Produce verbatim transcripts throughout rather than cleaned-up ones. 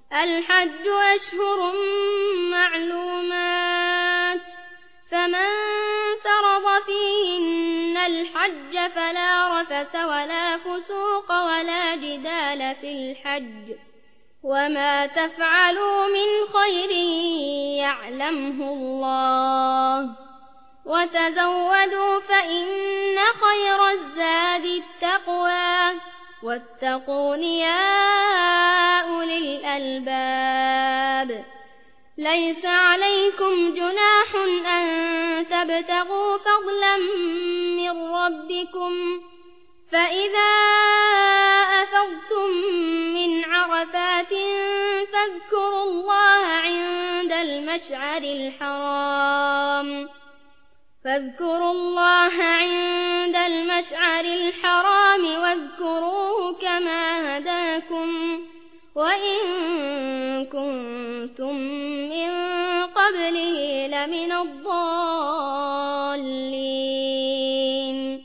الحج أشهر معلومات، فمن فرض فيهن الحج فلا رفث ولا فسوق ولا جدال في الحج، وما تفعلوا من خير يعلمه الله، وتزودوا فإن خير الزاد التقوى، واتقون يا أولي الألباب. ليس عليكم جناح أن تبتغوا فضلا من ربكم، فإذا أفضتم من عرفات فاذكروا الله عند المشعر الحرام فاذكروا الله عند المشعر الحرام واذكروه كما هداكم وإن كنتم من قبله لمن الضالين.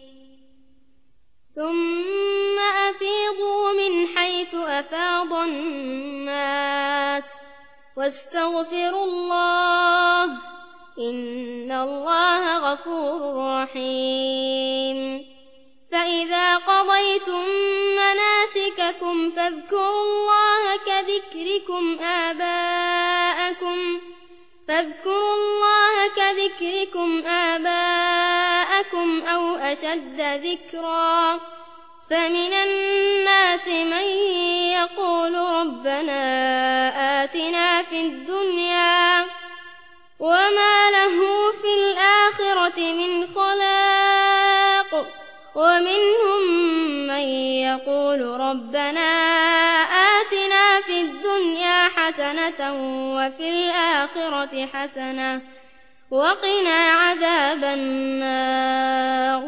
ثم أفيضوا من حيث أفاض الناس واستغفروا الله إن الله غفور رحيم. فإذا قضيتم مناسككم فاذكروا الله كذكركم آباءكم فاذكروا الله كذكركم آباءكم أو أشد ذكرا، فمن الناس من يقول ربنا آتنا في الدنيا وما له في الآخرة من خلاق، ومنهم من يقول ربنا آتنا في الدنيا حسنة وفي الآخرة حسنة وقنا عذاب النار.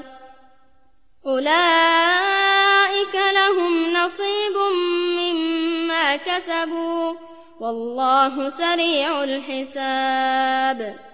أولئك لهم نصيب مما كسبوا والله سريع الحساب.